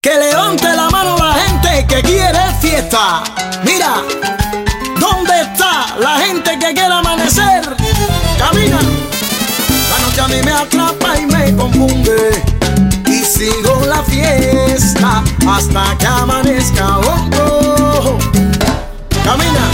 Que levante la mano la gente que quiere fiesta. Mira, ¿dónde está la gente que quiere amanecer? Camina. La noche a mí me atrapa y me confunde, y sigo la fiesta hasta que amanezca. Oh, oh. Camina.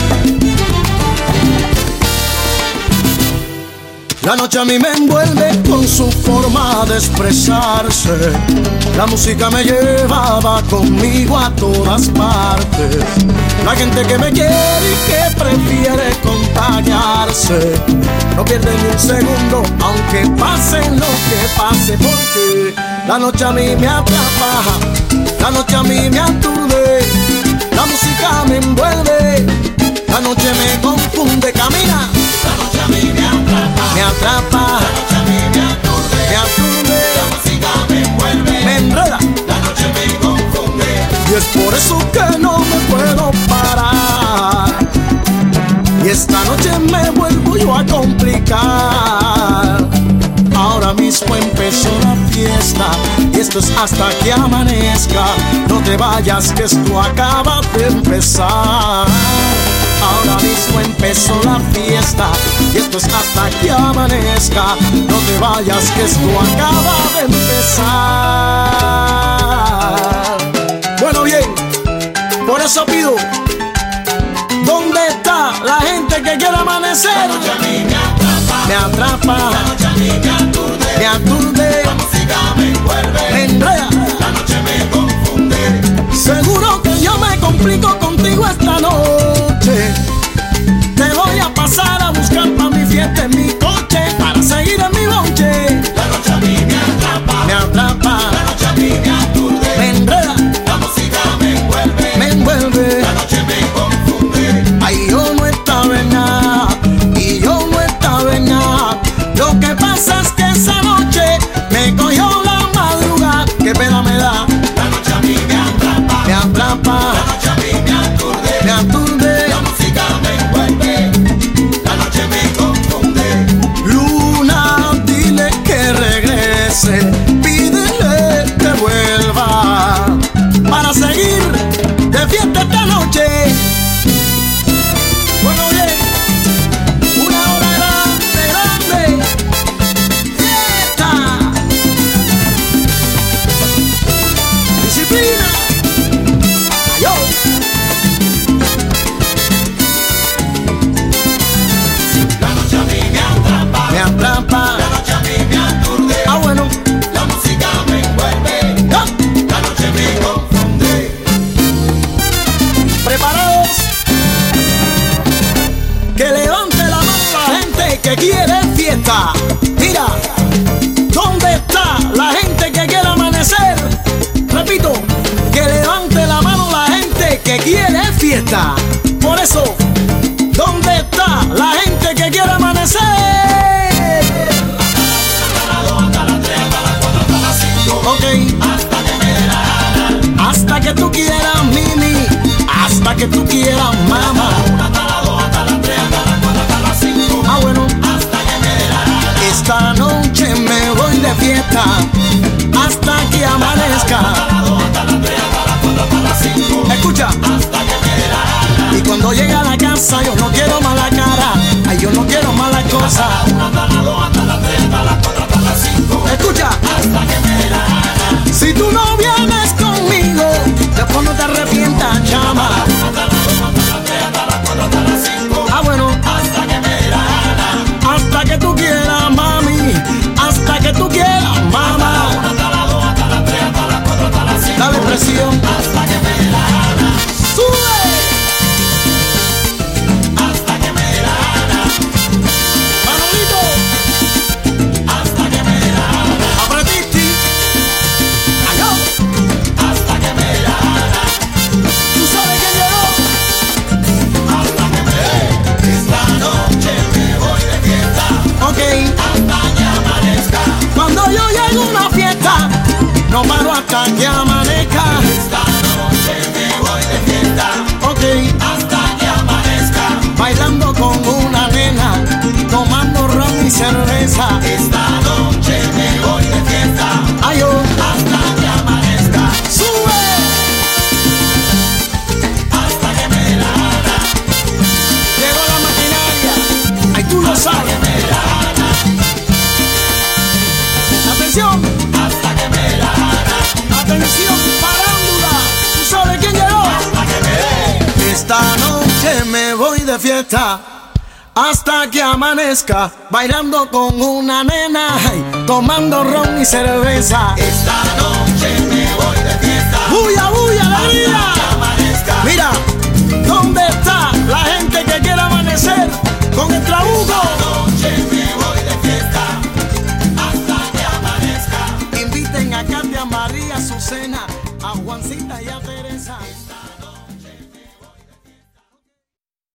La noche a mí me envuelve con su forma de expresarse. La música me llevaba conmigo a todas partes. La gente que me quiere y que prefiere contagiarse no pierde ni un segundo, aunque pase lo que pase, porque la noche a mí me atrapa, la noche a mí me aturde, la música me envuelve, la noche me confunde. Camina. La noche a mí me atrapa, Me atrapa, la noche a mí me aturde, la música me envuelve, me enreda, la noche me confunde. y es por eso que no me puedo parar. Y esta noche me vuelvo yo a complicar. Ahora mismo empezó la fiesta, y esto es hasta que amanezca. No te vayas, que esto acaba de empezar. Ahora mismo empezó la fiesta, y esto es hasta que amanezca. No te vayas, que esto acaba de empezar. Bueno, bien, por eso pido, ¿dónde está la gente que quiere amanecer? La noche a mí me atrapa, Me atrapa, la noche a mí me aturde, la música me envuelve, me enreda. la noche me confunde. Seguro que yo me complico contigo esta noche. Te voy a pasar a buscar pa' mi fiesta en mi coche, para seguir en mi bonche. La noche a mí me atrapa, Me atrapa, la noche a mí me aturde, me enreda, la música me envuelve, me envuelve. la noche me confunde. Ay, yo no estaba en nada, y yo no estaba en nada. Lo que pasa es que esa noche me cogió la madrugada. Qué pena me da. La noche a mí me atrapa, Me atrapa, la noche a mí me aturde, me aturde. la música me envuelve, la noche me confunde. Luna, dile que regrese, pídele que vuelva, para seguir de fiesta esta noche. Bueno, bien, una hora grande, fiesta, disciplina, ayo. La noche a mí me atrapa, Me atrapa, la noche a mí me aturde, bueno, la música me envuelve, ya, la noche me confunde. preparados. Que levante la mano la gente que quiere fiesta. Mira, ¿dónde está la gente que quiere amanecer? Repito, que levante la mano la gente que quiere fiesta. Por eso, ¿dónde está la gente que quiere amanecer? Hasta las 3, hasta las 4, hasta las 5, Ok, hasta que me dé la gana. hasta que tú quieras, Mimi, hasta que tú quieras, mamá. Hasta las 2, hasta las 3, hasta las 4, hasta las 5, Bueno, hasta que me dé la gana. esta noche me voy de fiesta hasta que amanezca. Hasta las 2, hasta las 3, hasta las 4, hasta las 5, Escucha, hasta que me dé la gana. y cuando llegue a la casa yo no quiero mala cara, ay, yo no quiero mala cosa. Hasta las 2, hasta las 3, hasta las 4, hasta las 5, Escucha, hasta que me dé la gana. si tú no vienes conmigo, después no te arrepientas, chama. Hasta las 2, hasta las 3, hasta las 4, hasta las 5, Bueno, hasta que me dé la gana. hasta que tú quieras, mami, hasta que tú quieras, mamá. Hasta las 2, hasta las 3, hasta las 4, hasta las 5, Dale presión, hasta que me dé la gana. sube. Hasta que me dé la gana. Manolito, Hasta que me dé la gana. apretisti, ayó, Hasta que me dé la gana. tú sabes quién llegó. Hasta que me dé. Esta noche me voy de fiesta. Ok, Hasta que amanezca. cuando yo llego a una fiesta, no paro hasta que amanezca. Esta noche me voy de fiesta. Ok, Hasta que amanezca. bailando con una nena, tomando ron y cerveza. Esta noche me voy de fiesta. Ay, oh, Hasta que amanezca. sube. de fiesta hasta que amanezca, bailando con una nena, tomando ron y cerveza. Esta noche me voy de fiesta. ¡Bulla, bulla, alegría! Hasta que amanezca. Mira, ¿dónde está la gente que quiere amanecer con el trabuco? Esta noche me voy de fiesta hasta que amanezca. Inviten a Katia, María, Azucena, a Juancita y a Teresa.